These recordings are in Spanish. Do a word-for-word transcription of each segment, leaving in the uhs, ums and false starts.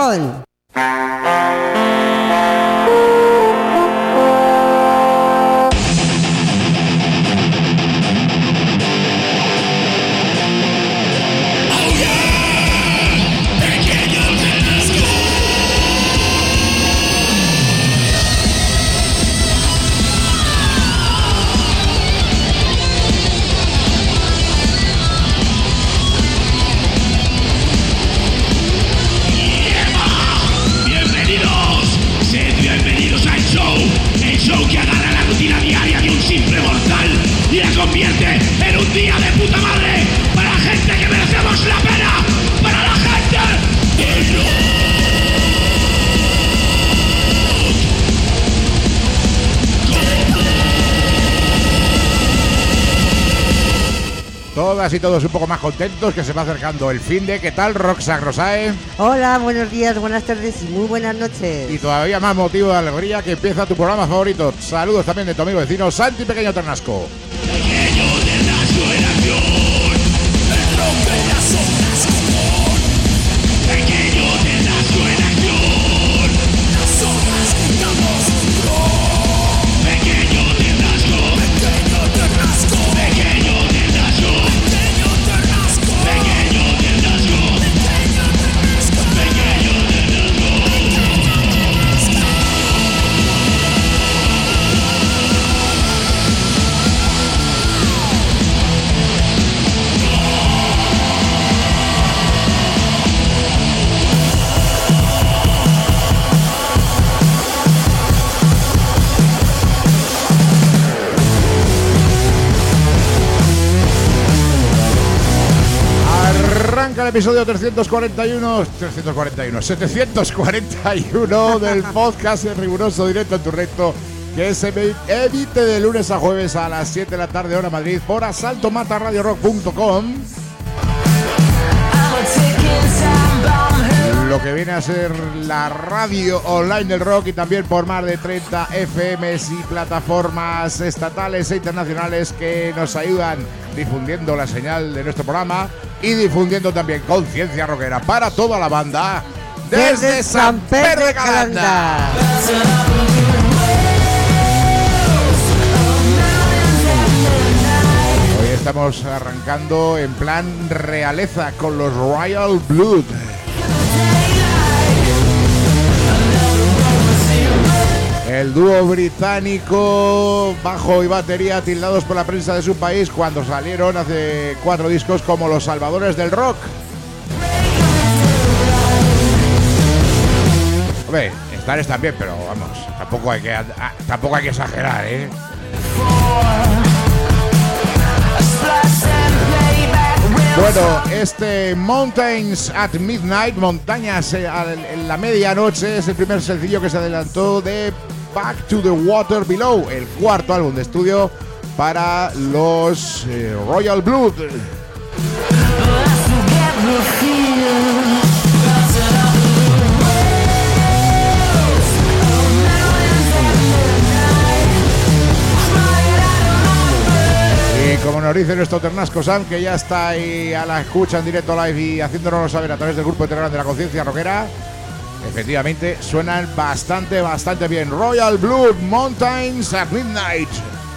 on. Convierte en un día de puta madre para la gente que merecemos la pena, para la gente del rock. Todas y todos un poco más contentos, que se va acercando el finde. ¿Qué tal, Roxana Rosae? Hola, buenos días, buenas tardes y muy buenas noches. Y todavía más motivo de alegría que empieza tu programa favorito. Saludos también de tu amigo vecino Santi Pequeño Ternasco. Pequeño Ternasco en acción, el rock en las ondas común. Pequeño Ternasco en acción, las ondas gritamos rock. Pequeño Ternasco, pequeño Ternasco, pequeño Ternasco, pequeño Ternasco, pequeño Ternasco, pequeño Ternasco, pequeño Arranca el episodio trescientos cuarenta y uno, trescientos cuarenta y uno, setecientos cuarenta y uno del podcast en riguroso directo en tu recto, que se emite de lunes a jueves a las siete de la tarde hora Madrid por asalto mata radio rock punto com. Lo que viene a ser la radio online del rock, y también por más de treinta F Ms y plataformas estatales e internacionales que nos ayudan difundiendo la señal de nuestro programa y difundiendo también conciencia rockera para toda la banda desde, desde San Pedro de Calanda. Hoy estamos arrancando en plan realeza con los Royal Blood. El dúo británico, bajo y batería, tildados por la prensa de su país cuando salieron hace cuatro discos como los salvadores del rock. Hombre, estar están bien, pero vamos, tampoco hay que, ah, tampoco hay que exagerar, ¿eh? Bueno, este Mountains at Midnight, Montañas en la medianoche, es el primer sencillo que se adelantó de Back to the Water Below, el cuarto álbum de estudio para los eh, Royal Blood. Y como nos dice nuestro Ternasco Sam, que ya está ahí a la escucha en directo live y haciéndonos saber a través del grupo de Telegram de la Conciencia Rockera, efectivamente suenan bastante, bastante bien. Royal Blood, Mountains at Midnight.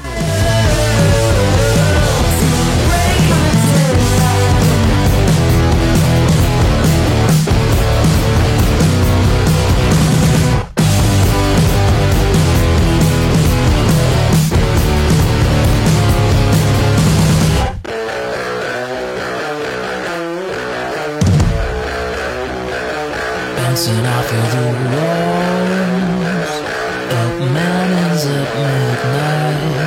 Bouncing off of the walls, up mountains at midnight.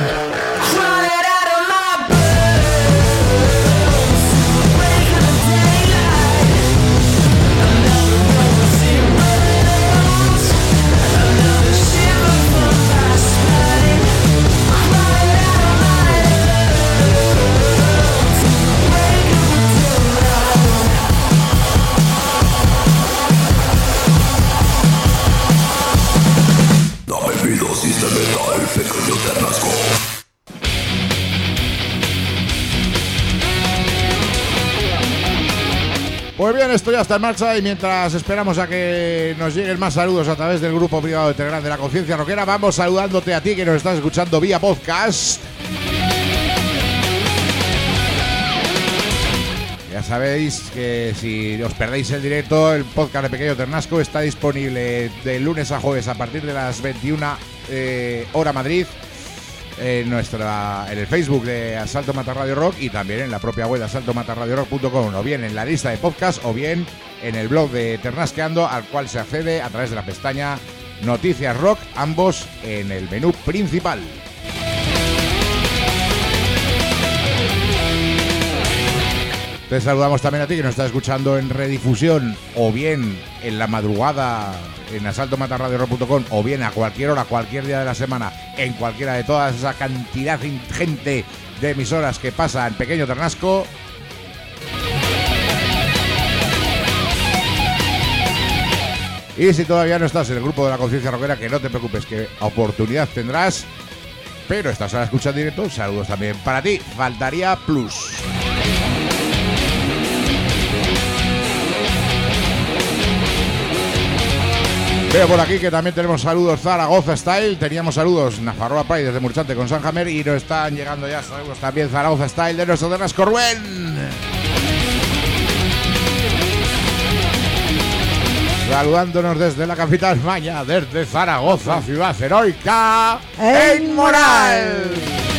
Pues bien, esto ya está en marcha y mientras esperamos a que nos lleguen más saludos a través del grupo privado de Telegram de la Conciencia Rockera, vamos saludándote a ti que nos estás escuchando vía podcast. Ya sabéis que si os perdéis el directo, el podcast de Pequeño Ternasco está disponible de lunes a jueves a partir de las veintiuna eh, hora Madrid. En, nuestra, en el Facebook de Asalto Mata Radio Rock y también en la propia web de asalto mata radio rock punto com, o bien en la lista de podcast o bien en el blog de Ternasqueando, al cual se accede a través de la pestaña Noticias Rock, ambos en el menú principal. Te saludamos también a ti que nos estás escuchando en redifusión o bien en la madrugada en asalto mata radio rock punto com o bien a cualquier hora, cualquier día de la semana, en cualquiera de todas esa cantidad ingente de emisoras que pasa en Pequeño Ternasco. Y si todavía no estás en el grupo de la Conciencia Rockera, que no te preocupes, que oportunidad tendrás, pero estás a la escucha en directo. Saludos también para ti, faltaría plus. Veo por aquí que también tenemos saludos Zaragoza Style, teníamos saludos Nafarroa Pride desde Murchante con Sanjamer y nos están llegando ya saludos también Zaragoza Style de nuestro Ternasco Rubén. Saludándonos desde la capital España, desde Zaragoza, ciudad heroica en Moral.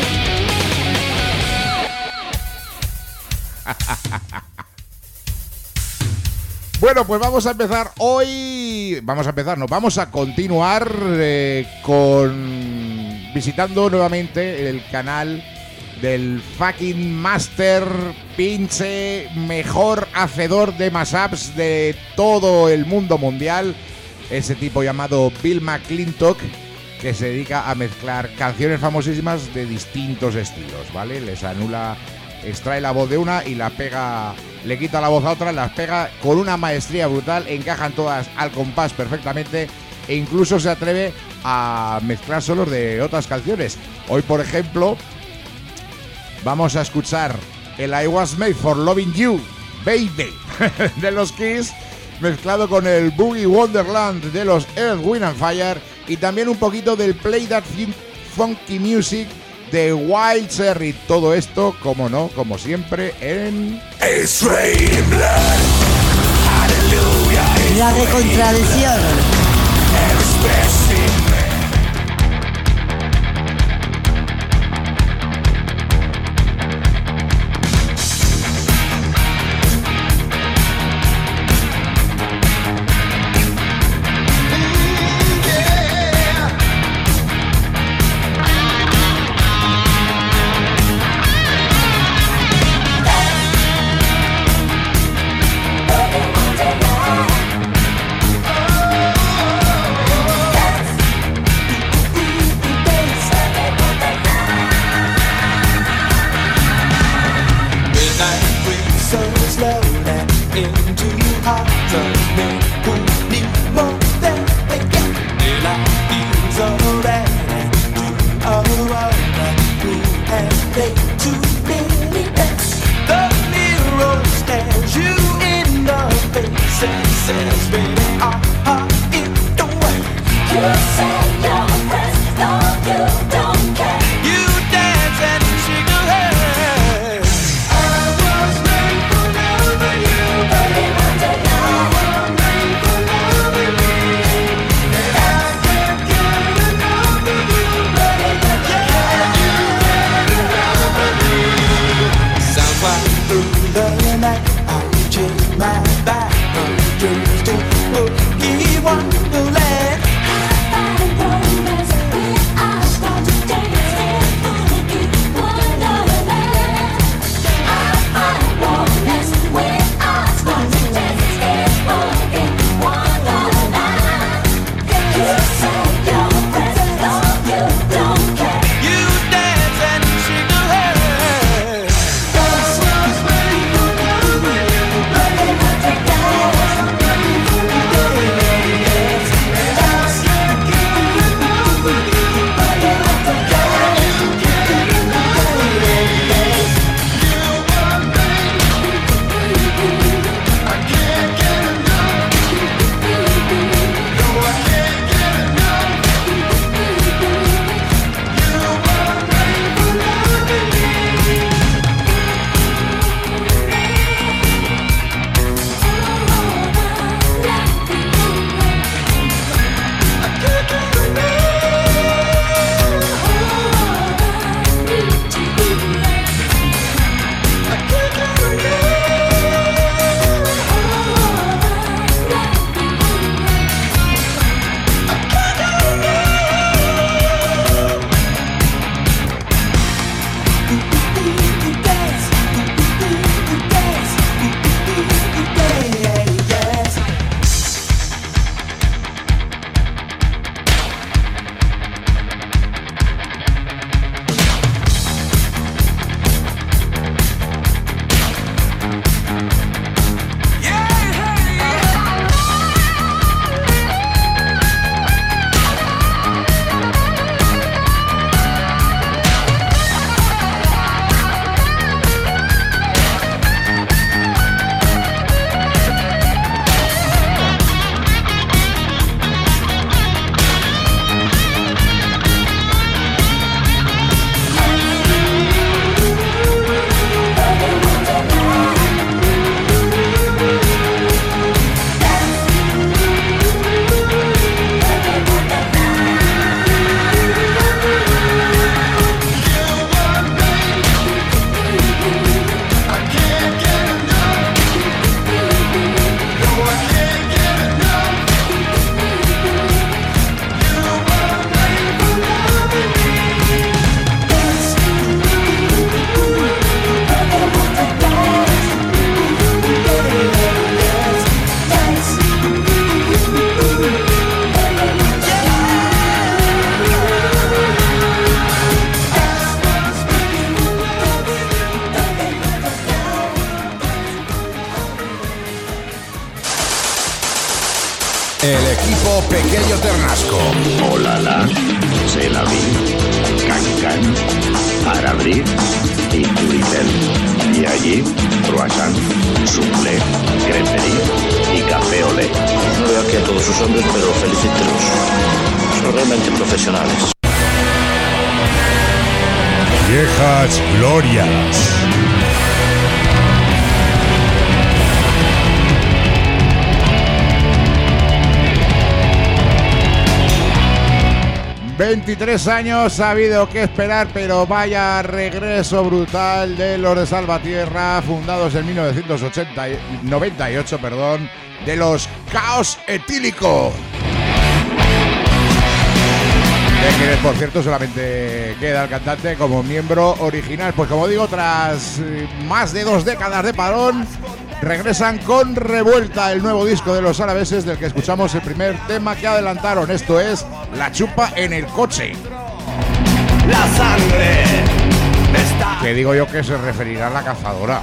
Bueno, pues vamos a empezar hoy, vamos a empezar, no, vamos a continuar eh, con visitando nuevamente el canal del fucking master, pinche, mejor hacedor de mashups de todo el mundo mundial, ese tipo llamado Bill McClintock, que se dedica a mezclar canciones famosísimas de distintos estilos, ¿vale? Les anula, extrae la voz de una y la pega, le quita la voz a otra, las pega con una maestría brutal, encajan todas al compás perfectamente e incluso se atreve a mezclar solos de otras canciones. Hoy, por ejemplo, vamos a escuchar el I Was Made for Loving You, Baby, de los Kiss, mezclado con el Boogie Wonderland de los Earth, Wind and Fire y también un poquito del Play That Funky Music de Wild Cherry. Todo esto, como no, como siempre, en La Recontradicción. grupo Pequeño Ternasco. Olala, C'est la vie, Cancan, Parabric y Turitel. Y allí, croissant, soufflé, creperie y café olé. No veo aquí a todos sus hombres, pero felicítelos. Son realmente profesionales. Viejas glorias. veintitrés años ha habido que esperar, pero vaya regreso brutal de los de Salvatierra, fundados en mil novecientos noventa y ocho, perdón, de los Caos Etílico. De quienes, por cierto, solamente queda el cantante como miembro original. Pues como digo, tras más de dos décadas de parón, regresan con Revuelta, el nuevo disco de los arabeses, del que escuchamos el primer tema que adelantaron. Esto es La Chupa en el Coche. La sangre está... Que digo yo que se referirá a La Cazadora.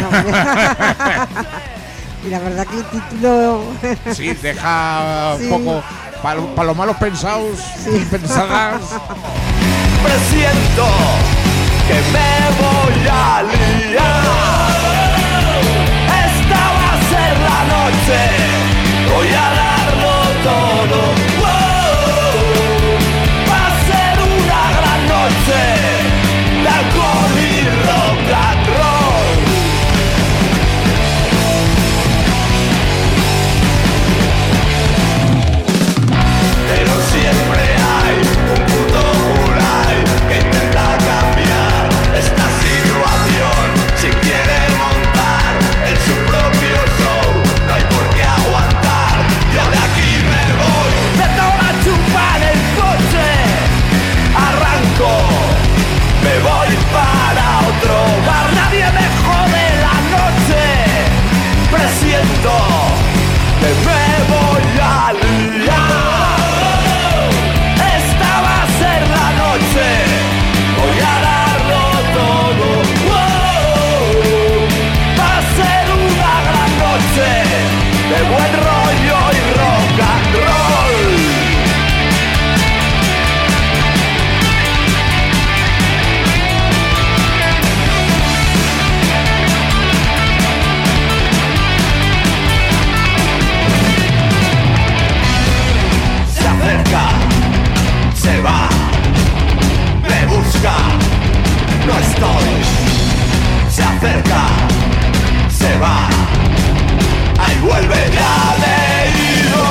Y la verdad que el título... Sí, deja Sí. un poco... Para pa los malos pensados y Sí. pensadas. Presiento que me voy a liar. Esta va a ser la noche. Voy a darlo todo. Wow. Va a ser una gran noche de alcohol y rock and roll. Pero siempre hay un puto Ulay que intenta cambiar esta situación. Si quiere montar en su propio show, no hay por qué aguantar. Yo de aquí me voy, me tomo la chupa en el coche, arranco, me voy para otro bar. Nadie me jode la noche, presiento que me voy a liar. Voy a darlo todo. Wow. Va a ser una gran noche de buen rollo y rock and roll. Se acerca, se va, me busca, no estoy. Se acerca, se va, ahí vuelve, ya me he ido.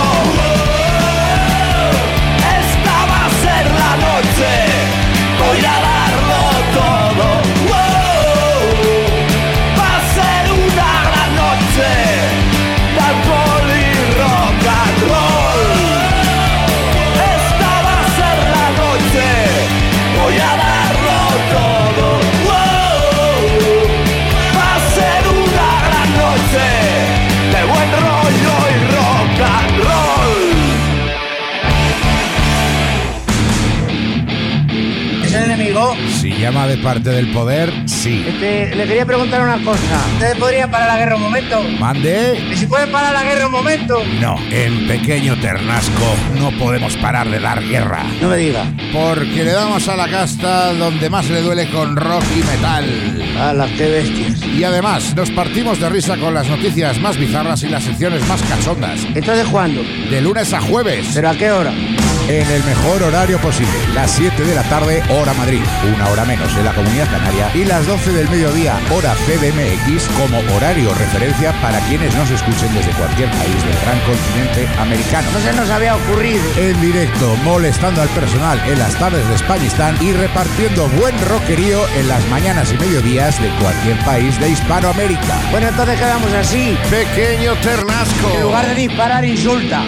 Esta va a ser la noche, voy a darlo todo. Va a ser una gran noche de alcohol y rock and roll. Esta va a ser la noche, voy a darlo todo. Wow. Va a ser una gran noche de buen rollo y rock and roll. ¿Es el enemigo? Si llama de parte del poder, sí. Este, le quería preguntar una cosa. ¿Ustedes podrían parar la guerra un momento? Mande. ¿Y si pueden parar la guerra un momento? No, en Pequeño Ternasco no podemos parar de dar guerra. No me diga. Porque le damos a la casta donde más le duele con rock y metal. ¡Hala, qué bestias! Y además nos partimos de risa con las noticias más bizarras y las secciones más cachondas. ¿Entonces cuándo? De lunes a jueves. ¿Pero a qué hora? En el mejor horario posible. Las siete de la tarde, hora Madrid. Una hora menos en la Comunidad Canaria. Y las doce del mediodía, hora C D M X, como horario referencia para quienes nos escuchen desde cualquier país del gran continente americano. No se nos había ocurrido. En directo, molestando al personal en las tardes de Españistán y repartiendo buen rockerío en las mañanas y mediodías de cualquier país de Hispanoamérica. Bueno, entonces quedamos así. Pequeño Ternasco. En lugar de disparar, insulta.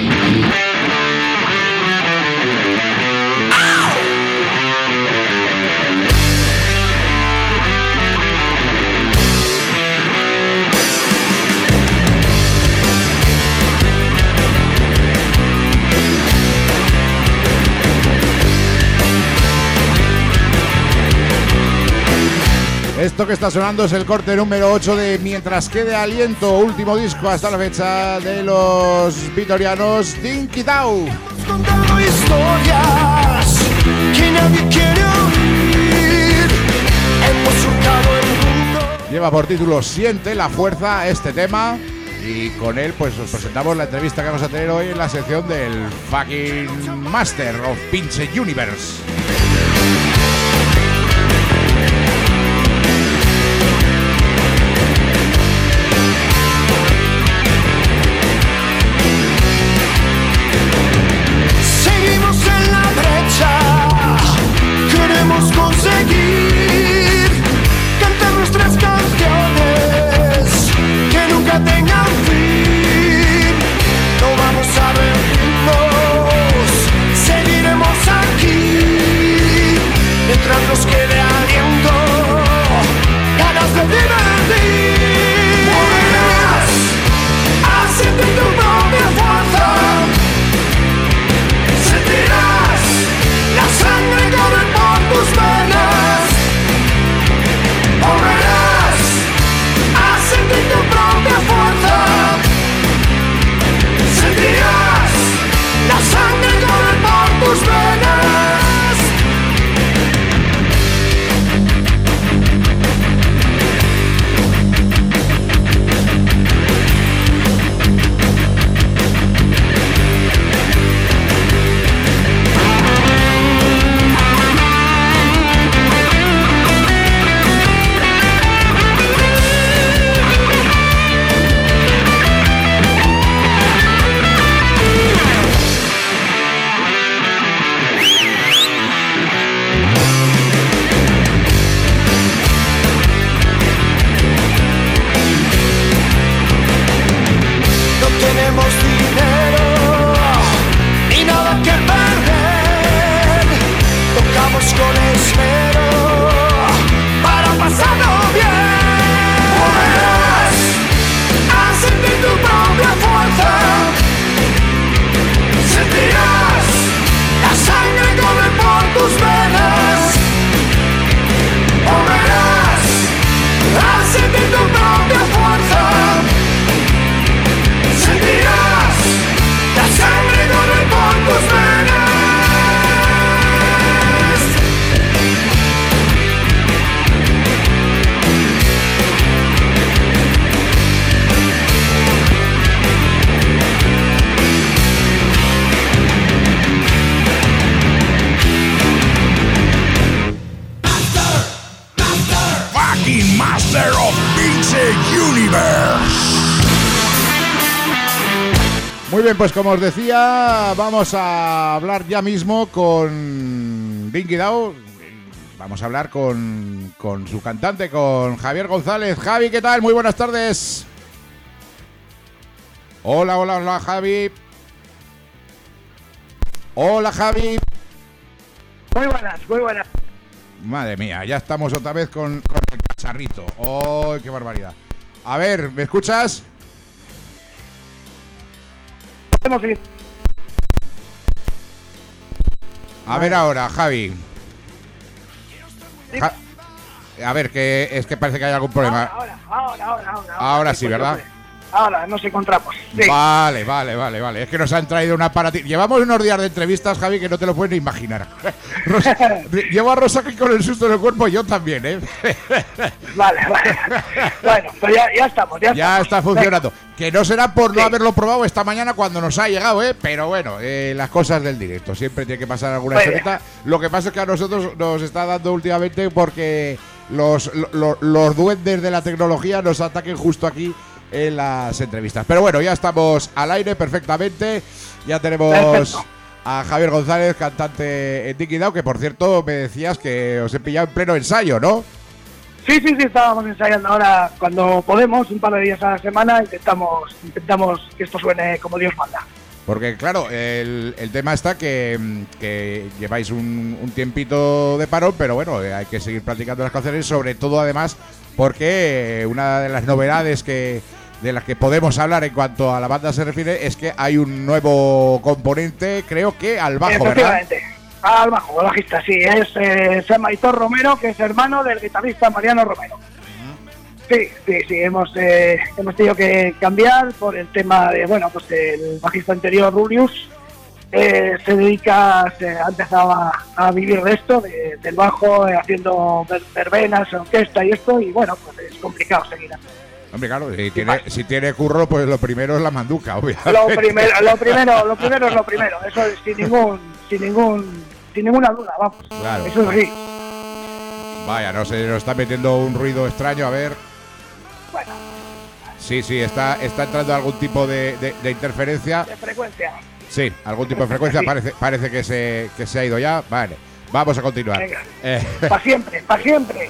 Esto que está sonando es el corte número ocho de Mientras quede aliento, último disco hasta la fecha de los vitorianos Dinky Dow. Hemos contado historias que nadie quiere oír. Hemos surcado el mundo. Lleva por título Siente la fuerza este tema. Y con él pues os presentamos la entrevista que vamos a tener hoy en la sección del fucking Master of Pinche Universe. Seguimos en la brecha, queremos conseguir cantar nuestras canciones que nunca tengan fin. No vamos a rendirnos, seguiremos aquí mientras nos quede aliento, ganas de divertir. Moverás a sentir tu propia fuerza, sentirás la sangre correr por tus venas. Volverás a sentir tu propia fuerza, sentirás la sangre correr por tus venas. Tenemos dinero y nada que perder. Tocamos con esmero para pasarlo bien. Volverás a sentir tu propia fuerza, sentirás la sangre correr por tus venas. Volverás a sentir tu propia fuerza, sentirás la sangre correr por tus venas. Fucking Master of Pinche Universe. Muy bien, pues como os decía, vamos a hablar ya mismo con Dinky Dow. Vamos a hablar con, con su cantante, con Javier González. Javi, ¿qué tal? Muy buenas tardes. Hola, hola, hola, Javi. Hola, Javi. Muy buenas, muy buenas. Madre mía, ya estamos otra vez con, con el cacharrito. ¡Oh, qué barbaridad! A ver, ¿me escuchas? Podemos seguir. A ver ahora, Javi. Sí. Ja- a ver, que es que parece que hay algún problema. Ahora, ahora, ahora, ahora. Ahora sí, ¿verdad? Ahora nos encontramos. Sí. Vale, vale, vale, vale. Es que nos han traído una aparatito. Llevamos unos días de entrevistas, Javi, que no te lo puedes ni imaginar. Rosa, llevo a Rosa aquí con el susto en el cuerpo, yo también, ¿eh? Vale, vale. Bueno, pues ya, ya estamos, ya, Ya estamos. está funcionando. Venga. Que no será por no Sí. haberlo probado esta mañana cuando nos ha llegado, ¿eh? Pero bueno, eh, las cosas del directo. Siempre tiene que pasar alguna Muy historieta. Lo que pasa es que a nosotros nos está dando últimamente porque los, lo- los duendes de la tecnología nos ataquen justo aquí en las entrevistas. Pero bueno, ya estamos al aire perfectamente. Ya tenemos Perfecto. a Javier González, cantante en Dinky Dow, que por cierto me decías que os he pillado en pleno ensayo, ¿no? Sí, sí, sí, estábamos ensayando ahora cuando podemos, un par de días a la semana, intentamos, intentamos que esto suene como Dios manda. Porque claro, el, el tema está que, que lleváis un, un tiempito de parón, pero bueno, hay que seguir practicando las canciones, sobre todo además porque una de las novedades que de las que podemos hablar en cuanto a la banda se refiere es que hay un nuevo componente, creo que al bajo, ¿verdad? Efectivamente. Al bajo, al bajista, sí, es eh, se llama Aitor Romero, que es hermano del guitarrista Mariano Romero. Sí, sí, sí, hemos eh, hemos tenido que cambiar por el tema de, bueno, pues el bajista anterior, Rulius, eh, se dedica, se ha empezado a, a vivir de esto, de, del bajo, eh, haciendo ver, verbenas, orquesta y esto, y bueno, pues es complicado seguir así. Hombre, claro, si tiene, si tiene curro, pues lo primero es la manduca, obviamente. Lo primero, lo primero, lo primero es lo primero, eso es sin ningún, sin ningún, sin ninguna duda, vamos. Claro. Eso es así. Vaya, no sé, nos está metiendo un ruido extraño, a ver. Bueno, Sí, sí, está, está entrando algún tipo de, de, de interferencia. de frecuencia. Sí, algún tipo de frecuencia, Sí. parece, parece que se, que se ha ido ya. Vale, vamos a continuar. Venga. Eh, Para siempre, para siempre.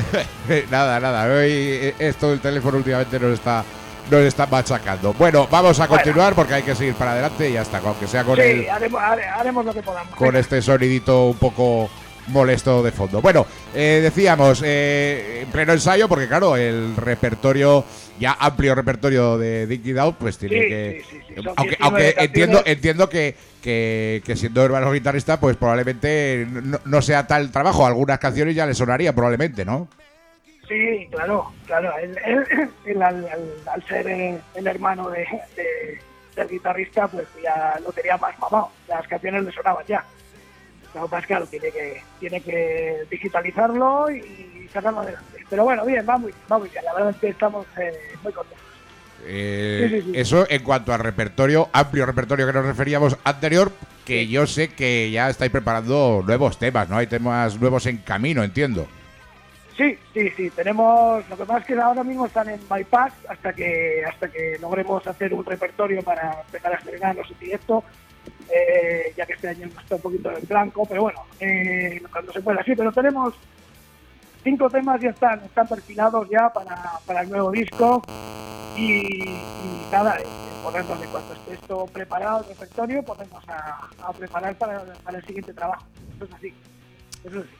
nada, nada, hoy esto del teléfono últimamente nos está, nos está machacando. Bueno, vamos a Bueno. continuar porque hay que seguir para adelante y ya está, aunque sea con, Sí, el, haremos, hare- haremos lo que podamos. con Venga. este sonidito un poco molesto de fondo. Bueno, eh, decíamos, eh, en pleno ensayo, porque claro, el repertorio, ya amplio repertorio de Dig Out, pues tiene Sí, que... sí, sí, sí, son aunque diecinueve aunque canciones. entiendo entiendo que, que, que siendo hermano guitarrista, pues probablemente no, no sea tal trabajo. Algunas canciones ya le sonaría, probablemente, ¿no? Sí, claro, claro. Él, él- él al, al- al ser eh, el hermano de, de- del guitarrista, pues ya lo tenía más mamado. Las canciones le sonaban ya. Lo que pasa es que claro, tiene que, tiene que digitalizarlo y sacarlo adelante. Pero bueno, bien, va muy, va muy bien. La verdad es que estamos eh, muy contentos. Eh, Sí, sí, sí. Eso en cuanto al repertorio, amplio repertorio que nos referíamos anterior, que yo sé que ya estáis preparando nuevos temas, ¿no? Hay temas nuevos en camino, entiendo. Sí, sí, sí, tenemos, lo que pasa es que ahora mismo están en bypass hasta que hasta que logremos hacer un repertorio para empezar a estrenarlos en directo, eh, ya que este año está un poquito en blanco, pero bueno, eh, cuando se pueda, sí, pero tenemos cinco temas ya están, están perfilados ya para, para el nuevo disco y, y nada, eh, ponernos en cuanto esté esto preparado, el repertorio, ponemos a, a preparar para, para el siguiente trabajo. Eso es así, eso es así.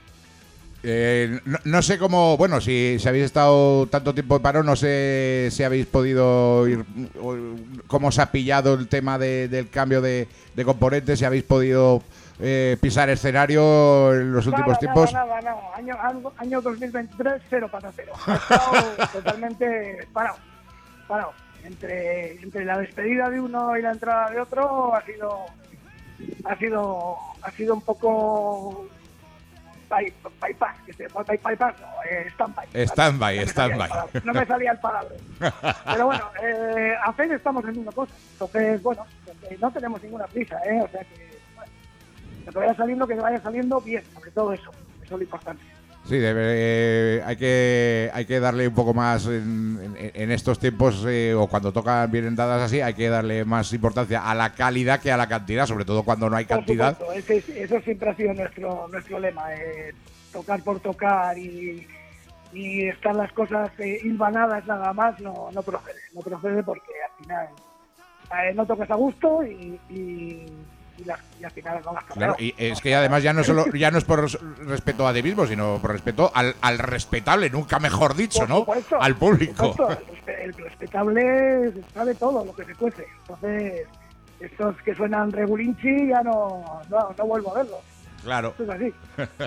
Eh, no, no sé cómo, bueno, si, si habéis estado tanto tiempo en paro, no sé si habéis podido ir, o cómo os ha pillado el tema de- del cambio de, de componentes, si habéis podido eh, pisar escenario en los últimos Nada, tiempos. Nada, nada, no. Año, año, año dos mil veintitrés, cero para cero. Ha estado totalmente parado. Parado. Entre, entre la despedida de uno y la entrada de otro ha sido ha sido ha sido un poco by- bypass, que se llama by- bypass, no, eh, stand-by. Stand-by, No me salía stand-by. el palabra, No me salía el palabra. Pero bueno, eh, a hacer estamos haciendo cosas. Entonces, bueno, eh, no tenemos ninguna prisa, ¿eh? O sea que, bueno, lo que vaya saliendo, que vaya saliendo bien, sobre todo eso. Eso es lo importante. Sí, debe, eh, hay que hay que darle un poco más en, en- en estos tiempos, eh, o cuando tocan vienen dadas así, hay que darle más importancia a la calidad que a la cantidad, sobre todo cuando no hay Por cantidad. supuesto, ese- eso siempre ha sido nuestro nuestro lema, eh, tocar por tocar y, y estar las cosas eh, hilvanadas nada más no, no procede, no procede porque al final eh, no tocas a gusto y, y, y, las, y al final no las Claro, y es que además ya no solo ya no es por res- respeto a ti mismo, sino por respeto al, al respetable, nunca mejor dicho, Por ¿no? supuesto, Al público. por supuesto, el, respe- el respetable sabe todo lo que se cuece. Entonces, estos que suenan regulinchi ya no, no, no vuelvo a verlos. Claro. Eso es así.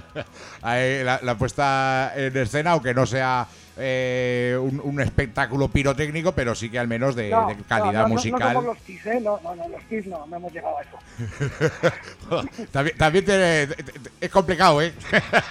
Ahí la, la puesta en escena, aunque no sea eh, un, un espectáculo pirotécnico, pero sí que al menos de, No, de calidad no, no, musical. No somos los Kiss, ¿eh? No, no, no, los Kiss no, no hemos llegado a eso. también también te- te- te- es complicado, ¿eh?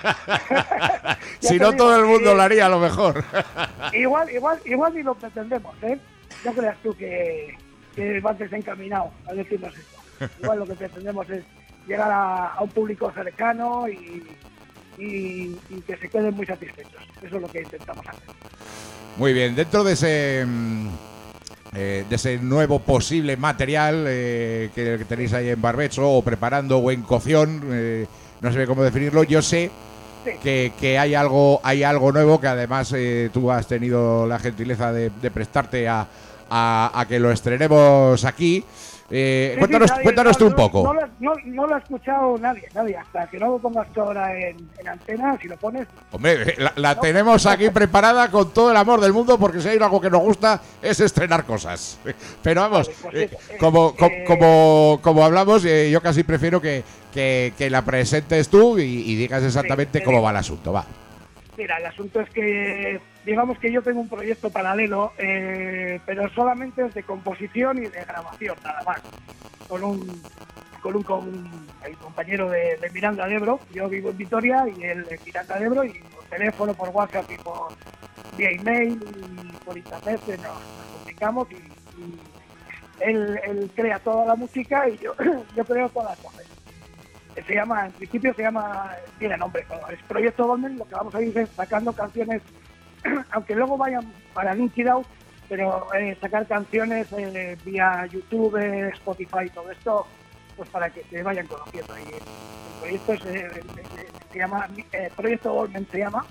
Ya Si te no, digo, todo el mundo eh, lo haría a lo mejor. Igual, igual, igual ni lo pretendemos, ¿eh? No creas tú que, que vas desencaminado a decirnos esto. Igual lo que pretendemos es llegar a, a un público cercano y, y, y que se queden muy satisfechos. Eso es lo que intentamos hacer. Muy bien, dentro de ese mm, eh, de ese nuevo posible material eh, que, que tenéis ahí en barbecho o preparando o en cocción, eh, no sé cómo definirlo, yo sé Sí. que, que hay algo hay algo nuevo que además eh, tú has tenido la gentileza de, de prestarte a, a, a que lo estrenemos aquí. Eh, Sí, cuéntanos sí, nadie, cuéntanos no, tú un no, poco. No, lo, no, no lo ha escuchado nadie, nadie. Hasta que no lo pongas tú ahora en, en antena, si lo pones. Hombre, la, la No. tenemos aquí preparada con todo el amor del mundo, porque si hay algo que nos gusta es estrenar cosas. Pero vamos, Vale, pues eh, eso, eh, como, co- eh, como, como hablamos, eh, yo casi prefiero que, que, que la presentes tú y, y digas exactamente te cómo digo. va el asunto. Va. Mira, el asunto es que, digamos que yo tengo un proyecto paralelo, eh, pero solamente es de composición y de grabación, nada más. Con un, con un, con un- el compañero de, de Miranda de Ebro. Yo vivo en Vitoria y él en Miranda de Ebro, y por teléfono, por WhatsApp y por vía email y por internet eh, nos, nos comunicamos, y, y él, él crea toda la música y yo, yo creo todas las cosas. Se llama, en principio se llama, tiene nombre, pero es Proyecto Dolmen. Lo que vamos a ir es sacando canciones, aunque luego vayan para Linky Out, pero eh, sacar canciones eh, vía YouTube, eh, Spotify, todo esto, pues para que se vayan conociendo. Y el, el proyecto es, eh, eh, eh, se llama, eh, Proyecto Dolmen se llama.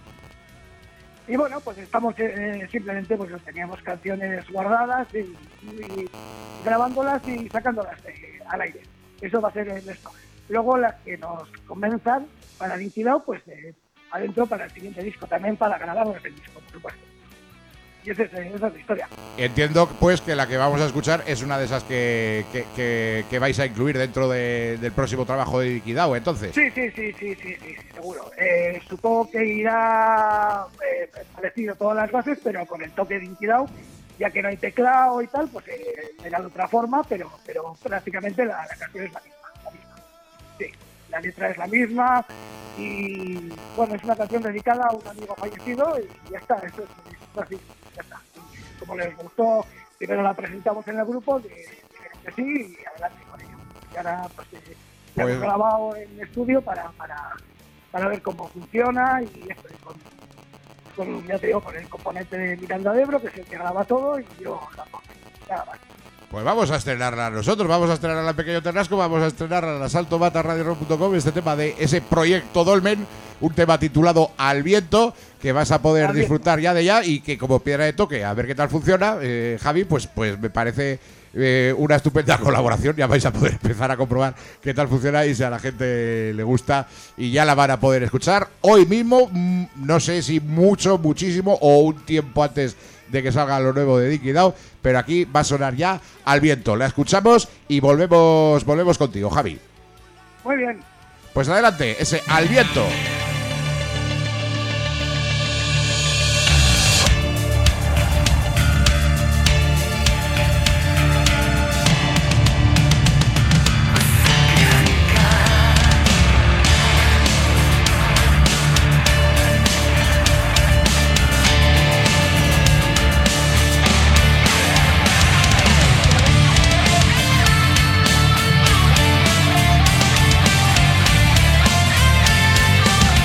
Y bueno, pues estamos eh, simplemente, pues teníamos canciones guardadas y, y grabándolas y sacándolas eh, al aire. Eso va a ser el esto. Luego las que nos convenzan para Linky Out, pues eh, adentro para el siguiente disco, también para grabarnos el disco, por supuesto. Y esa es, esa es la historia. Entiendo pues que la que vamos a escuchar es una de esas que, que, que, que vais a incluir dentro de, del próximo trabajo de Liquidao, entonces. Sí, sí, sí, sí, sí, sí, seguro. Eh, supongo que irá eh, parecido a todas las bases, pero con el toque de Linky Out, ya que no hay teclado y tal, pues eh, será de otra forma, pero, pero prácticamente la, la canción es la misma. Sí, la letra es la misma y bueno, es una canción dedicada a un amigo fallecido y ya está, eso es, es así, ya está. Y como les gustó, primero la presentamos en el grupo, que, que sí, y adelante con ello. Y ahora pues eh, la Pues- hemos grabado en estudio para, para, para ver cómo funciona y esto, y con, con, ya te digo, con el componente de Miranda de Ebro, que es el que graba todo, y yo la pongo, nada más. Pues vamos a estrenarla nosotros, vamos a estrenar a Pequeño Ternasco, vamos a estrenar a la salto bata radio rock punto com este tema de ese proyecto Dolmen, un tema titulado Al Viento, que vas a poder Al Viento. disfrutar ya de ya y que como piedra de toque, a ver qué tal funciona, eh, Javi, pues, pues me parece eh, una estupenda colaboración, ya vais a poder empezar a comprobar qué tal funciona y si a la gente le gusta y ya la van a poder escuchar hoy mismo, mm, no sé si mucho, muchísimo o un tiempo antes de que salga lo nuevo de Liquidao, pero aquí va a sonar ya Al Viento. La escuchamos y volvemos volvemos contigo, Javi. Muy bien. Pues adelante, ese Al Viento. Al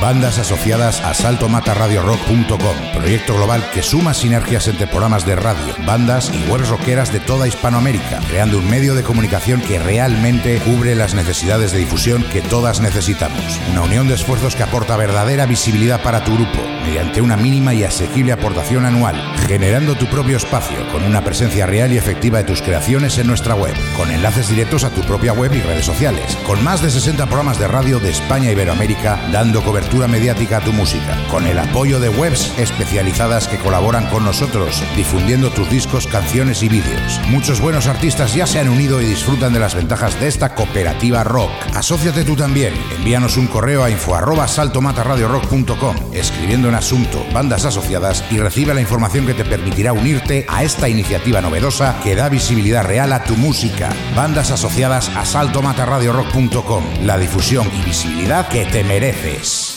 Bandas asociadas a salto mata radio rock punto com, proyecto global que suma sinergias entre programas de radio, bandas y webs rockeras de toda Hispanoamérica, creando un medio de comunicación que realmente cubre las necesidades de difusión que todas necesitamos. Una unión de esfuerzos que aporta verdadera visibilidad para tu grupo, mediante una mínima y asequible aportación anual, generando tu propio espacio con una presencia real y efectiva de tus creaciones en nuestra web, con enlaces directos a tu propia web y redes sociales, con más de sesenta programas de radio de España e Iberoamérica dando cobertura mediática a tu música, con el apoyo de webs especializadas que colaboran con nosotros, difundiendo tus discos, canciones y vídeos. Muchos buenos artistas ya se han unido y disfrutan de las ventajas de esta cooperativa rock. Asóciate tú también. Envíanos un correo a info arroba salto mata radio rock punto com, escribiendo en asunto bandas asociadas, y recibe la información que te permitirá unirte a esta iniciativa novedosa que da visibilidad real a tu música. Bandas asociadas a salto mata radio rock punto com, la difusión y visibilidad que te mereces.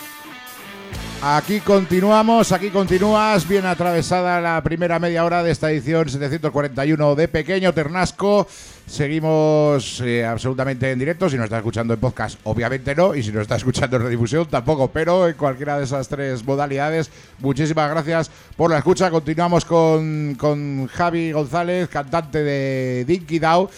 Aquí continuamos, aquí continúas, bien atravesada la primera media hora de esta edición setecientos cuarenta y uno de Pequeño Ternasco. Seguimos eh, absolutamente en directo. Si nos está escuchando en podcast, obviamente no, y si nos está escuchando en redifusión, tampoco, pero en cualquiera de esas tres modalidades, muchísimas gracias por la escucha. Continuamos con, con Javi González, cantante de Dinky Dow,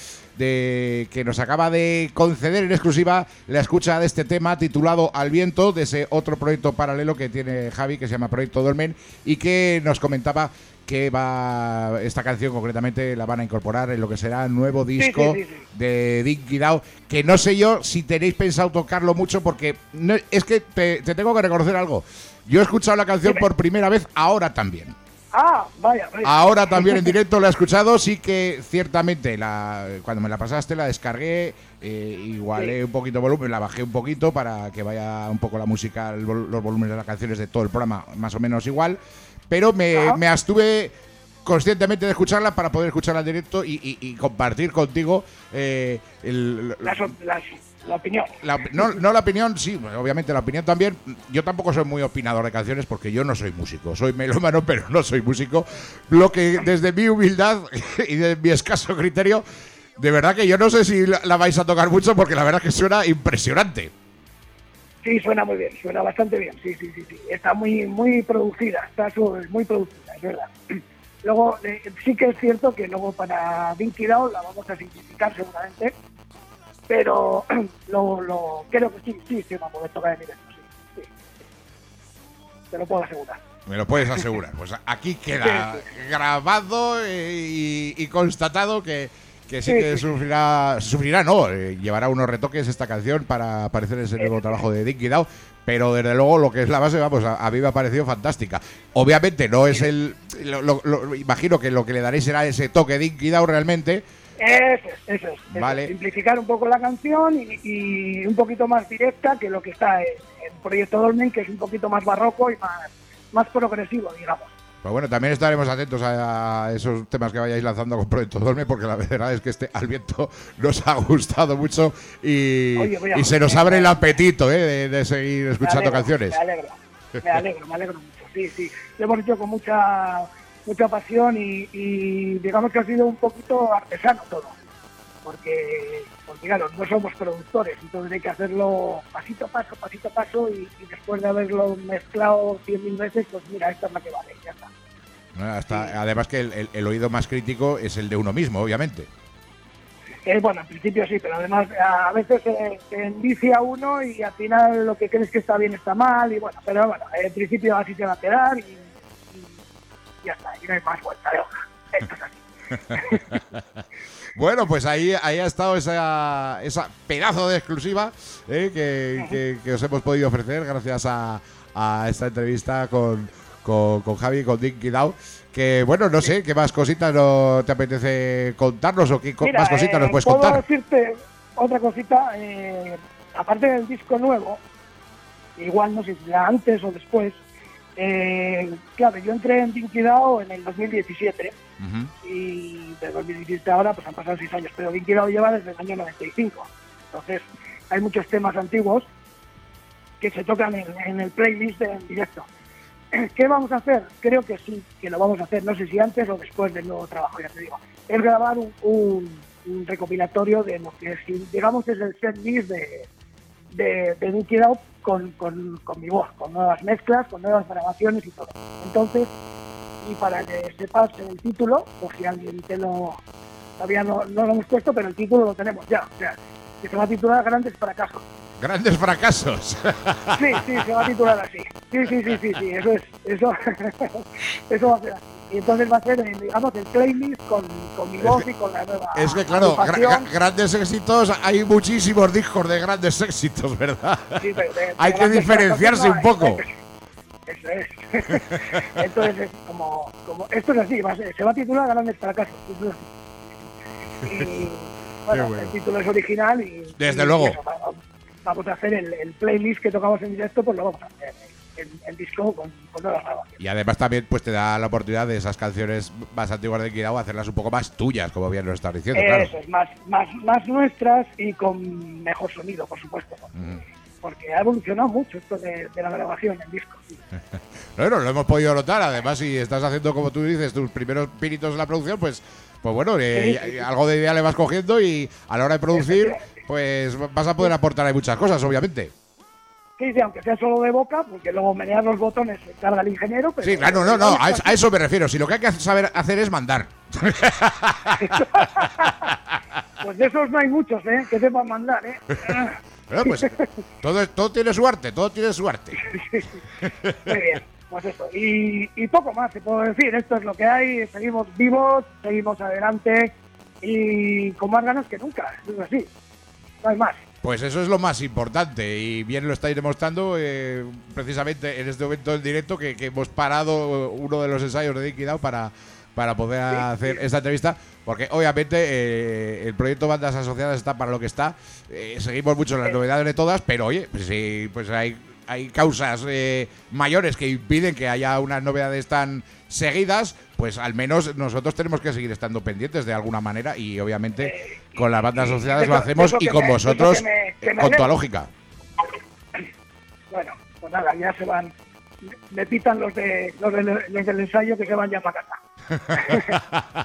de que nos acaba de conceder en exclusiva la escucha de este tema titulado Al Viento, de ese otro proyecto paralelo que tiene Javi, que se llama Proyecto Dolmen, y que nos comentaba que va esta canción concretamente la van a incorporar en lo que será el nuevo disco sí, sí, sí, sí. de Dinky Dow, que no sé yo si tenéis pensado tocarlo mucho, porque no, es que te, te tengo que reconocer algo. Yo he escuchado la canción por primera vez ahora también. Ah, vaya, vaya. Ahora también en directo la he escuchado, sí que ciertamente la, cuando me la pasaste la descargué, eh, igualé sí. un poquito el volumen, la bajé un poquito para que vaya un poco la música, el, los volúmenes de las canciones de todo el programa más o menos igual, pero me, me abstuve conscientemente de escucharla para poder escucharla en directo y, y, y compartir contigo eh, el, las, las La opinión. La, no, no la opinión, sí, obviamente la opinión también. Yo tampoco soy muy opinador de canciones porque yo no soy músico. Soy melómano, pero no soy músico. Lo que desde mi humildad y de mi escaso criterio, de verdad que yo no sé si la, la vais a tocar mucho porque la verdad es que suena impresionante. Sí, suena muy bien, suena bastante bien. Sí, sí, sí, sí. Está muy, muy producida, está muy producida, es verdad. Luego, eh, sí que es cierto que luego para Dinky Dow la vamos a simplificar seguramente. Pero lo, lo creo que sí, sí, sí, vamos a poder tocar en directo, sí, sí. Te lo puedo asegurar. Me lo puedes asegurar. Pues aquí queda sí, sí. grabado y, y constatado que, que sí, sí que sí. sufrirá, sufrirá, no, eh, llevará unos retoques esta canción para aparecer en ese nuevo trabajo de Dinky Dow, pero desde luego lo que es la base, vamos, a, a mí me ha parecido fantástica. Obviamente no es el, lo, lo, lo, imagino que lo que le daréis será ese toque Dinky Dow realmente. Eso es, eso es. Vale. Eso. Simplificar un poco la canción y, y un poquito más directa que lo que está en, en Proyecto Dolmen, que es un poquito más barroco y más, más progresivo, digamos. Pues bueno, también estaremos atentos a esos temas que vayáis lanzando con Proyecto Dolmen, porque la verdad es que este Al Viento nos ha gustado mucho y, Oye, y se nos abre el apetito ¿eh? de, de seguir escuchando me alegro, canciones. Me alegro, me alegro, me alegro mucho. Sí, sí. Lo hemos hecho con mucha... mucha pasión y, y digamos que ha sido un poquito artesano todo, porque, porque claro, no somos productores, entonces hay que hacerlo pasito a paso, pasito a paso y, y después de haberlo mezclado cien mil veces, pues mira, esta es la que vale, ya está. Hasta, sí. Además que el, el, el oído más crítico es el de uno mismo, obviamente. Eh, bueno, al principio sí, pero además a veces se, se envicia uno y al final lo que crees que está bien está mal y bueno, pero bueno, en principio así se va a quedar y ya está, y no hay más vuelta de hoja. Esto es así. Bueno, pues ahí, ahí ha estado esa, esa pedazo de exclusiva eh, que, que, que os hemos podido ofrecer gracias a, a esta entrevista con, con, con Javi, con Dinky Dow. Que bueno, no sé, ¿qué más cositas no te apetece contarnos o qué Mira, más cositas eh, nos puedes puedo contar? Puedo decirte otra cosita, eh, aparte del disco nuevo, igual no sé si era antes o después. Eh, claro, yo entré en Dinky Dow en el dos mil diecisiete uh-huh. y de dos mil diecisiete ahora pues han pasado seis años, pero Dinky Dow lleva desde el año noventa y cinco, entonces hay muchos temas antiguos que se tocan en, en el playlist en directo. ¿Qué vamos a hacer? Creo que sí, que lo vamos a hacer, no sé si antes o después del nuevo trabajo, ya te digo. Es grabar un, un, un recopilatorio de lo que es, digamos es el set list de, de, de Dinky Dow con, con, con mi voz, con nuevas mezclas, con nuevas grabaciones y todo. Entonces, y para que sepas el título, pues si alguien te lo... Todavía no, no lo hemos puesto, pero el título lo tenemos ya. O sea, que se va a titular Grandes Fracasos. Grandes fracasos. Sí, sí, se va a titular así. Sí, sí, sí, sí, sí, eso es, eso, eso va a ser así. Y entonces va a ser, digamos, el playlist con, con mi voz y con la nueva. Es que claro, gra gra grandes éxitos, hay muchísimos discos de grandes éxitos, ¿verdad? Sí, pero de, de hay que diferenciarse no, un poco. Eso es. Entonces es como, como, esto es así, va a ser, se va a titular Grandes Fracasos. Eso es así. Y bueno, bueno, el título es original y. Desde y luego. Eso, vamos, vamos a hacer el, el playlist que tocamos en directo, pues lo vamos a hacer. El, el disco con, con nuevas grabaciones. Y además también pues te da la oportunidad de esas canciones más antiguas de Kidao hacerlas un poco más tuyas, como bien lo estás diciendo. Eso claro. es, más, más, más nuestras y con mejor sonido, por supuesto. Mm. Porque ha evolucionado mucho esto de, de la grabación en disco. Sí. Bueno, lo hemos podido notar. Además, si estás haciendo, como tú dices, tus primeros pinitos en la producción, pues, pues bueno, eh, sí, sí, sí. algo de idea le vas cogiendo y a la hora de producir, pues vas a poder aportar ahí muchas cosas, obviamente. Sí, sí, aunque sea solo de boca, porque luego menear los botones se encarga el ingeniero. Pero sí, claro, no, no, a, a eso me refiero. Si lo que hay que saber hacer es mandar. Pues de esos no hay muchos, ¿eh? Que sepan mandar, ¿eh? Bueno, pues todo, todo tiene su arte, todo tiene su arte. Muy bien, pues eso. Y, y poco más se puedo decir. Esto es lo que hay. Seguimos vivos, seguimos adelante y con más ganas que nunca. Es así. No hay más. Pues eso es lo más importante y bien lo estáis demostrando eh, precisamente en este momento en directo que, que hemos parado uno de los ensayos de Dinky Down para, para poder sí, hacer sí. esta entrevista, porque obviamente eh, el proyecto Bandas Asociadas está para lo que está, eh, seguimos mucho las novedades de todas, pero oye, pues sí, pues hay, hay causas eh, mayores que impiden que haya unas novedades tan seguidas, pues al menos nosotros tenemos que seguir estando pendientes de alguna manera y obviamente eh, con las bandas asociadas lo hacemos y con me, vosotros me, que me con toda lógica. Bueno, pues nada, ya se van, me pitan los, de, los, de, los del ensayo que se van ya para casa.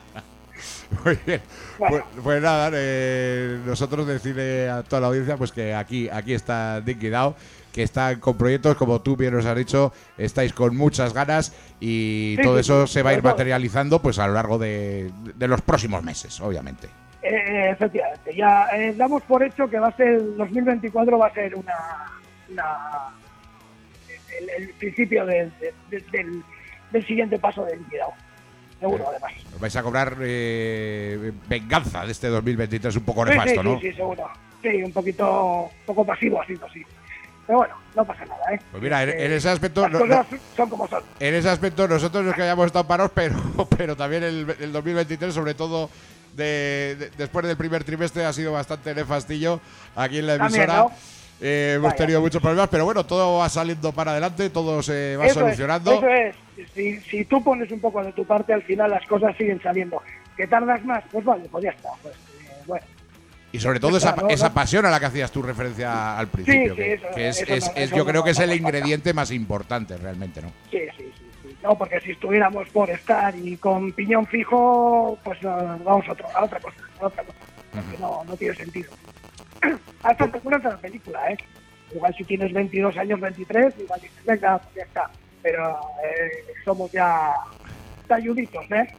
Muy bien, bueno. pues, pues nada, eh, nosotros decirle a toda la audiencia pues que aquí, aquí está Dinky Down, que están con proyectos, como tú bien nos has dicho, estáis con muchas ganas y sí, todo sí, eso sí, se va a ir materializando pues a lo largo de, de los próximos meses, obviamente. Eh, efectivamente, ya eh, damos por hecho que va a ser el dos mil veinticuatro va a ser una, una el, el principio de, de, de, del, del siguiente paso de Dinky Down. Seguro, eh, además. Vais a cobrar eh, venganza de este dos mil veintitrés un poco nefasto, sí, sí, ¿no? Sí, sí, seguro. Sí, un poquito un poco pasivo, así, así. Pero bueno, no pasa nada, ¿eh? Pues mira, en, en ese aspecto... Las no, cosas no, son como son. En ese aspecto nosotros los que hayamos estado parados, pero, pero también el, el dos mil veintitrés, sobre todo de, de, después del primer trimestre, ha sido bastante nefastillo aquí en la emisora. También, ¿no? Eh, hemos Vaya. tenido muchos problemas, pero bueno, todo va saliendo para adelante, todo se va eso solucionando. Es, eso es. Si, si tú pones un poco de tu parte, al final las cosas siguen saliendo. ¿Que tardas más? Pues vale, pues ya está. Pues, eh, bueno. Y sobre todo esa, no, esa pasión a la que hacías tu referencia al principio, sí, sí, que, eso, que es, eso es, no, es yo creo que es el ingrediente más importante realmente, ¿no? Sí, sí, sí, sí. No, porque si estuviéramos por estar y con piñón fijo, pues uh, vamos a, otro, a otra cosa, a otra cosa. Porque uh-huh. no, no tiene sentido. Hasta te cuentas la película, ¿eh? Igual si tienes veintidós años, veintitrés, igual dices, venga, pues ya está. Pero eh, somos ya talluditos, ¿eh?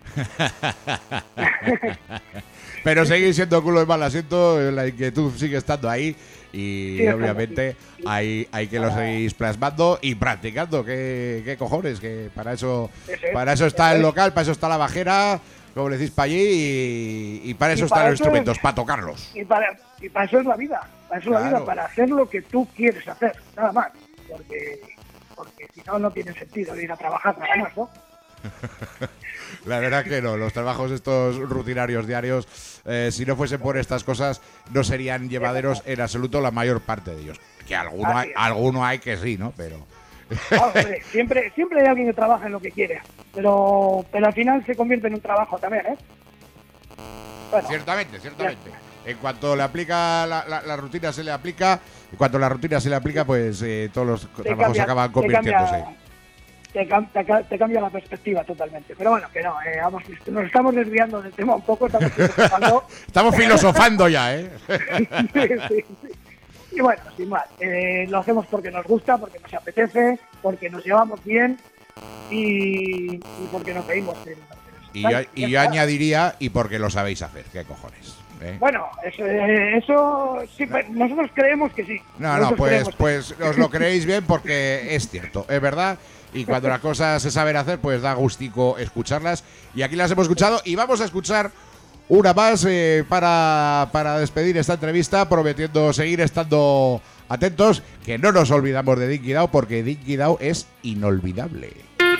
Pero seguís siendo culo de mal asiento, la inquietud sigue estando ahí y sí, obviamente sí. hay, hay que lo seguís plasmando y practicando. ¿Qué, qué cojones? Que para eso, sí, sí. para eso está el local, para eso está la bajera, como le decís, para allí y, y para eso y están para los eso instrumentos, es, para tocarlos. Y para, y para eso es la vida, para eso es claro. la vida, para hacer lo que tú quieres hacer, nada más. Porque, porque si no, no tiene sentido ir a trabajar nada más, ¿no? La verdad que no, los trabajos estos rutinarios diarios, eh, si no fuesen por estas cosas, no serían llevaderos en absoluto la mayor parte de ellos. Que alguno hay, alguno hay que sí, ¿no? Pero... Ah, hombre, siempre, siempre hay alguien que trabaja en lo que quiere, pero, pero al final se convierte en un trabajo también, ¿eh? Bueno, ciertamente, ciertamente. Ya. En cuanto le aplica la, la, la rutina, se le aplica. En cuanto la rutina se le aplica, pues eh, todos los te trabajos cambia, acaban convirtiéndose. Te cambia, te, te cambia la perspectiva totalmente. Pero bueno, que no, eh, vamos, nos estamos desviando del tema un poco. Estamos filosofando, estamos filosofando ya, ¿eh? sí, sí, sí. Y bueno, sin más, eh, lo hacemos porque nos gusta, porque nos apetece, porque nos llevamos bien y, y porque nos reímos. Y yo, y yo añadiría, y porque lo sabéis hacer, ¿qué cojones? ¿Eh? Bueno, eso, eso sí, nosotros creemos que sí. No, no, pues, pues os lo creéis bien porque es cierto, es verdad. Y cuando las cosas se saben hacer, pues da gustico escucharlas. Y aquí las hemos escuchado y vamos a escuchar una más eh, para, para despedir esta entrevista, prometiendo seguir estando atentos, que no nos olvidamos de Dinky Dao, porque Dinky Dao es inolvidable.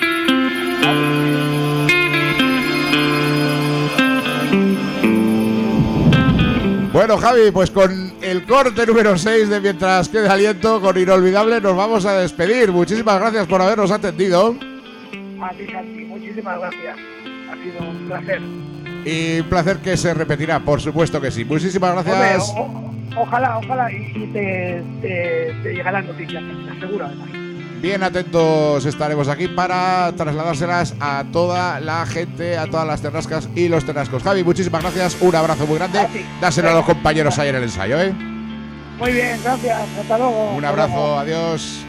Bueno, Javi, pues con el corte número seis de Mientras Quede Aliento, con Inolvidable, nos vamos a despedir. Muchísimas gracias por habernos atendido. A ti, Santi, muchísimas gracias. Ha sido un placer. Y un placer que se repetirá, por supuesto que sí. Muchísimas gracias. Hombre, o, ojalá, ojalá, y, y te, te, te llegarán noticias, te aseguro, además. Bien atentos estaremos aquí para trasladárselas a toda la gente, a todas las ternascas y los ternascos. Javi, muchísimas gracias, un abrazo muy grande. Dáselo a los compañeros ahí en el ensayo, ¿eh? Muy bien, gracias, hasta luego. Un abrazo, adiós.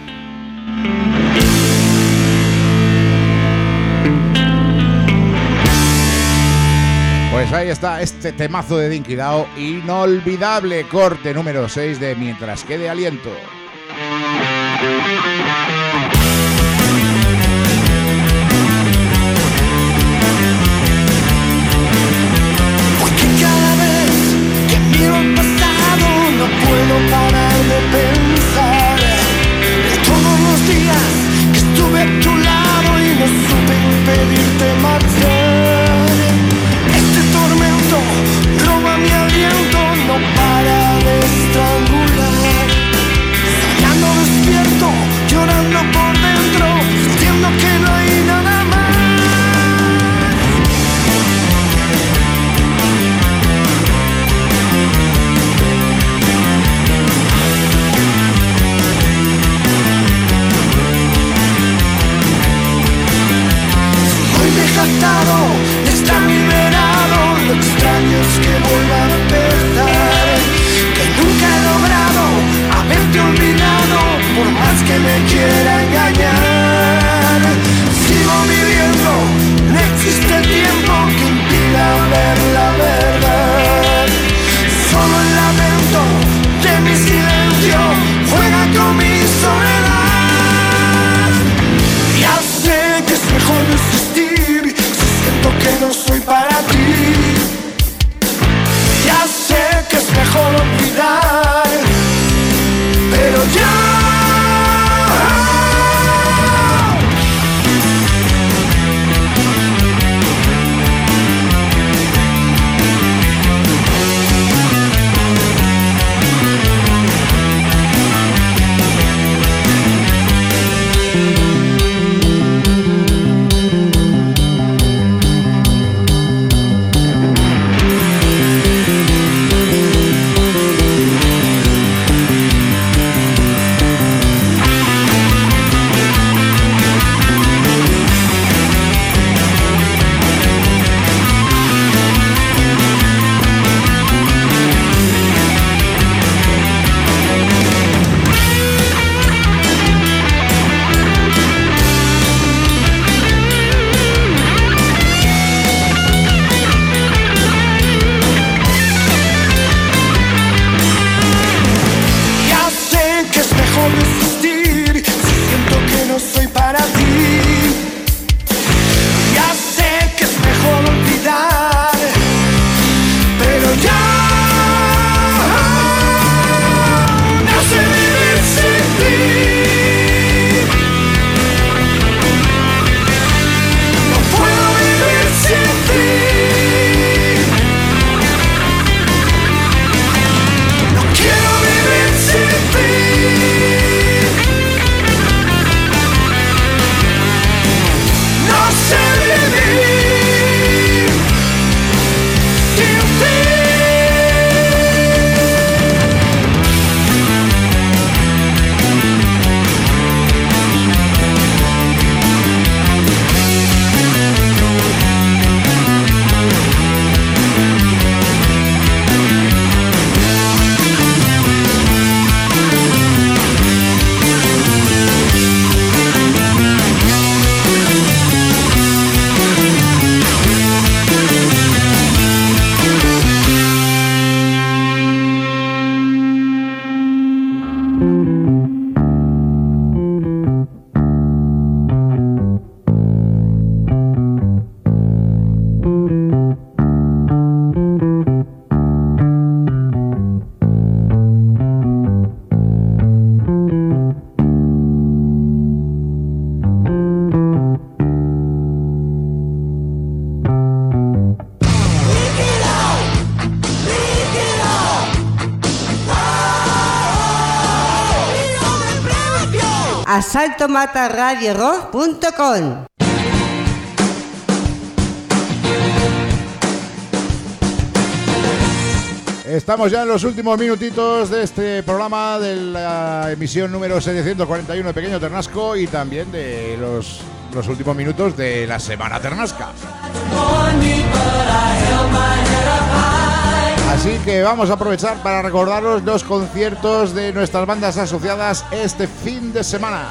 Pues ahí está este temazo de Dinky Dao, inolvidable, corte número seis de Mientras Quede Aliento. Porque cada vez que miro al pasado no puedo parar de pensar de todos los días que estuve a tu lado y no supe impedirte marchar. Este tormento roba mi aliento, no para de estrangular. Soñando despierto, yo asalto mata radio rock punto com. Estamos ya en los últimos minutitos de este programa de la emisión número setecientos cuarenta y uno de Pequeño Ternasco y también de los, los últimos minutos de la Semana Ternasca. Así que vamos a aprovechar para recordaros los conciertos de nuestras bandas asociadas este fin de semana.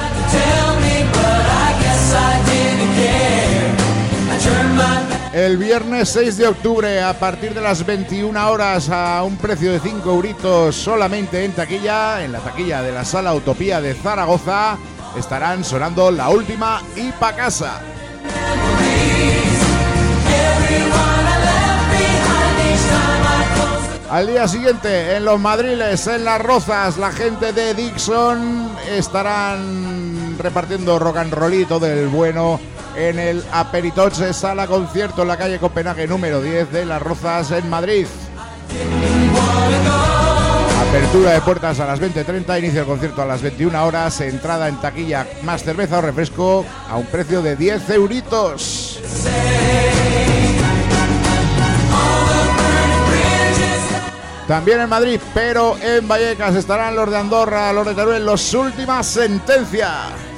El viernes seis de octubre, a partir de las veintiuna horas, a un precio de cinco euritos solamente en taquilla, en la taquilla de la Sala Utopía de Zaragoza, estarán sonando La Última y Pa' Casa. Al día siguiente, en Los Madriles, en Las Rozas, la gente de Dixon estarán repartiendo rock and rollito del bueno en el Aperitoche Sala Concierto en la calle Copenhague número diez de Las Rozas en Madrid. Apertura de puertas a las veinte treinta, inicio del concierto a las veintiuna horas, entrada en taquilla más cerveza o refresco a un precio de diez euritos. También en Madrid, pero en Vallecas estarán los de Andorra, los de Teruel, los Última Sentencia.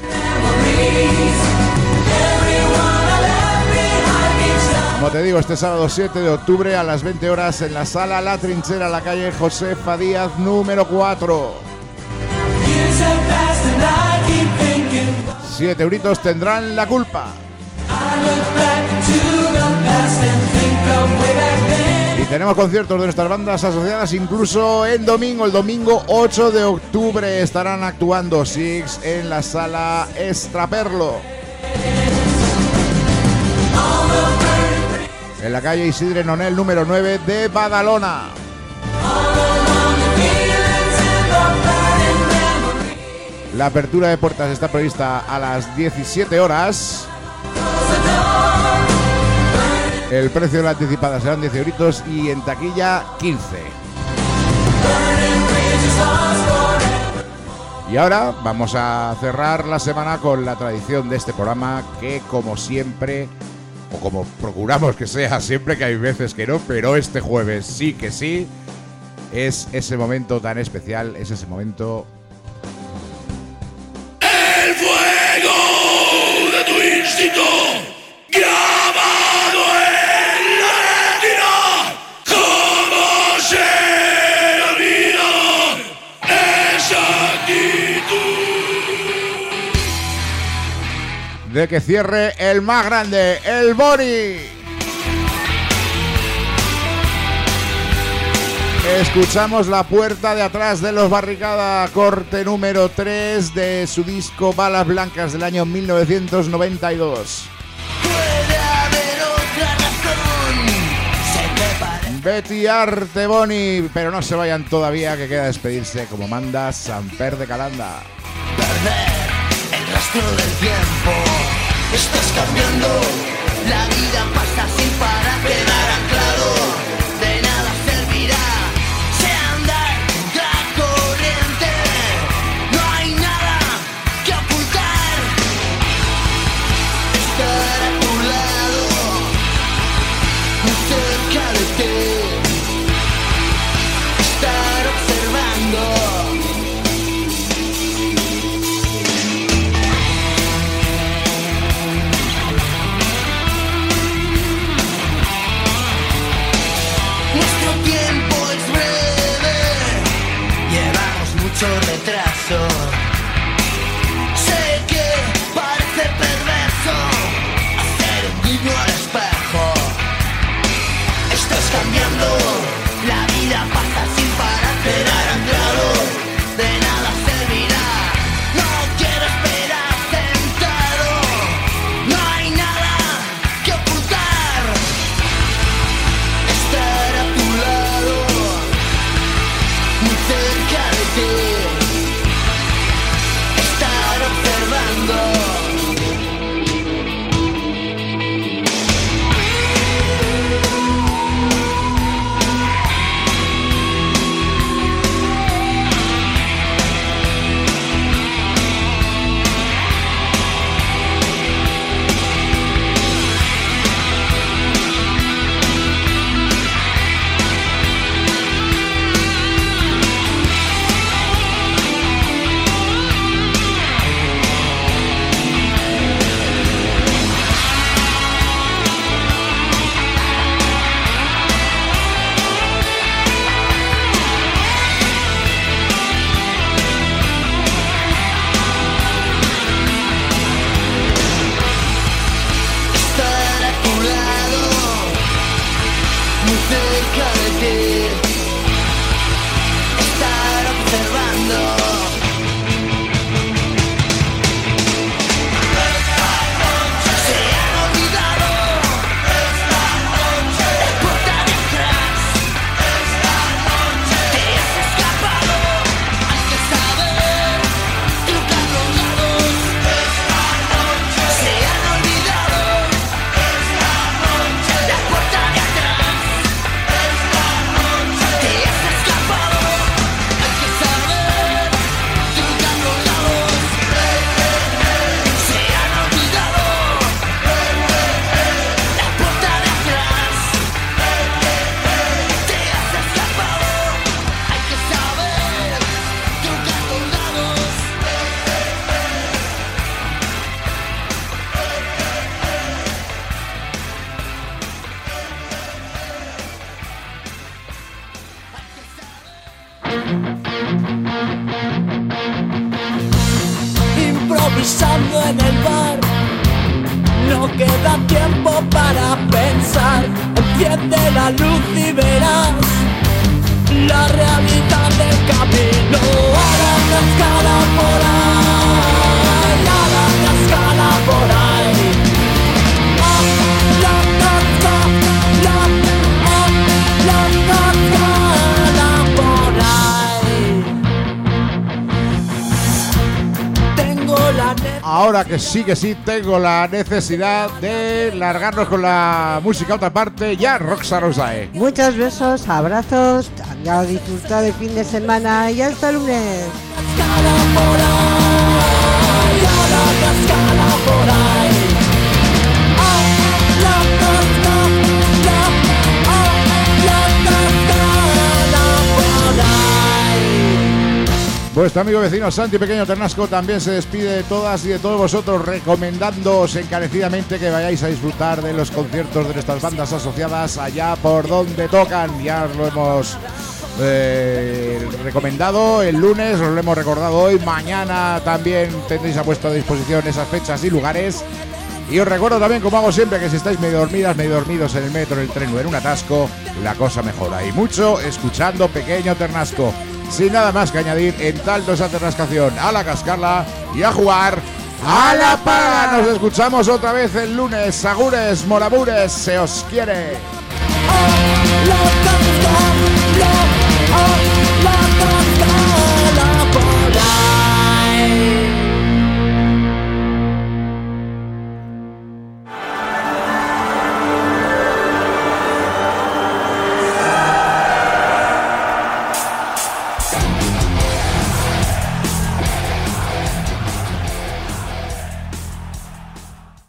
Como te digo, este sábado siete de octubre a las veinte horas en la Sala La Trinchera, la calle Josefa Díaz número cuatro. Siete euritos tendrán la culpa. Y tenemos conciertos de nuestras bandas asociadas incluso en domingo. El domingo ocho de octubre estarán actuando Six en la Sala Estraperlo, en la calle Isidre Nonel número nueve de Badalona. La apertura de puertas está prevista a las diecisiete horas. El precio de la anticipada serán diez euritos y en taquilla quince. Y ahora vamos a cerrar la semana con la tradición de este programa, que como siempre, o como procuramos que sea siempre, que hay veces que no, pero este jueves sí que sí, es ese momento tan especial, es ese momento... El fuego de tu instinto grabado en la retina. ¿Cómo se olvida esa actitud? De que cierre el más grande, el Boni. Escuchamos La Puerta de Atrás de los Barricada, corte número tres de su disco Balas Blancas del año mil novecientos noventa y dos. Puede haber otra razón. Betty Arte, Boni, pero no se vayan todavía, que queda despedirse como manda Samper de Calanda. Perder el rastro del tiempo. Estás cambiando. La vida pasa sin parar, quedar anclado. De nada servirá. Sé andar contra corriente. No hay nada que ocultar. Estar a tu lado, muy cerca de ti. Estar observando. queda tiempo para pensar. Enciende la luz y verás la realidad del camino. A la cascada por ahí, a la cascada por ahí. A la cascada, a la cascada por ahí. Tengo la necesidad. Ahora que sí, que sí, tengo la necesidad de largarnos con la música a otra parte. Ya, Roxa Rosae. Muchos besos, abrazos, ya disfrutar de fin de semana y hasta el lunes. Cascada por ahí, a la cascada por ahí. A la cascada, a la cascada por ahí. Vuestro amigo vecino Santi Pequeño Ternasco también se despide de todas y de todos vosotros, recomendándoos encarecidamente que vayáis a disfrutar de los conciertos de nuestras bandas asociadas allá por donde tocan. Ya os lo hemos eh, recomendado el lunes, os lo hemos recordado hoy. Mañana también tendréis a vuestra disposición esas fechas y lugares. Y os recuerdo también, como hago siempre, que si estáis medio dormidas, medio dormidos en el metro, en el tren o en un atasco, la cosa mejora. Y mucho escuchando Pequeño Ternasco. Sin nada más que añadir, en tanto esa ternascación, a la cascarla y a jugar a la paga. Nos escuchamos otra vez el lunes. Sagures, moramures, se os quiere. Oh, la, la, la, la, oh.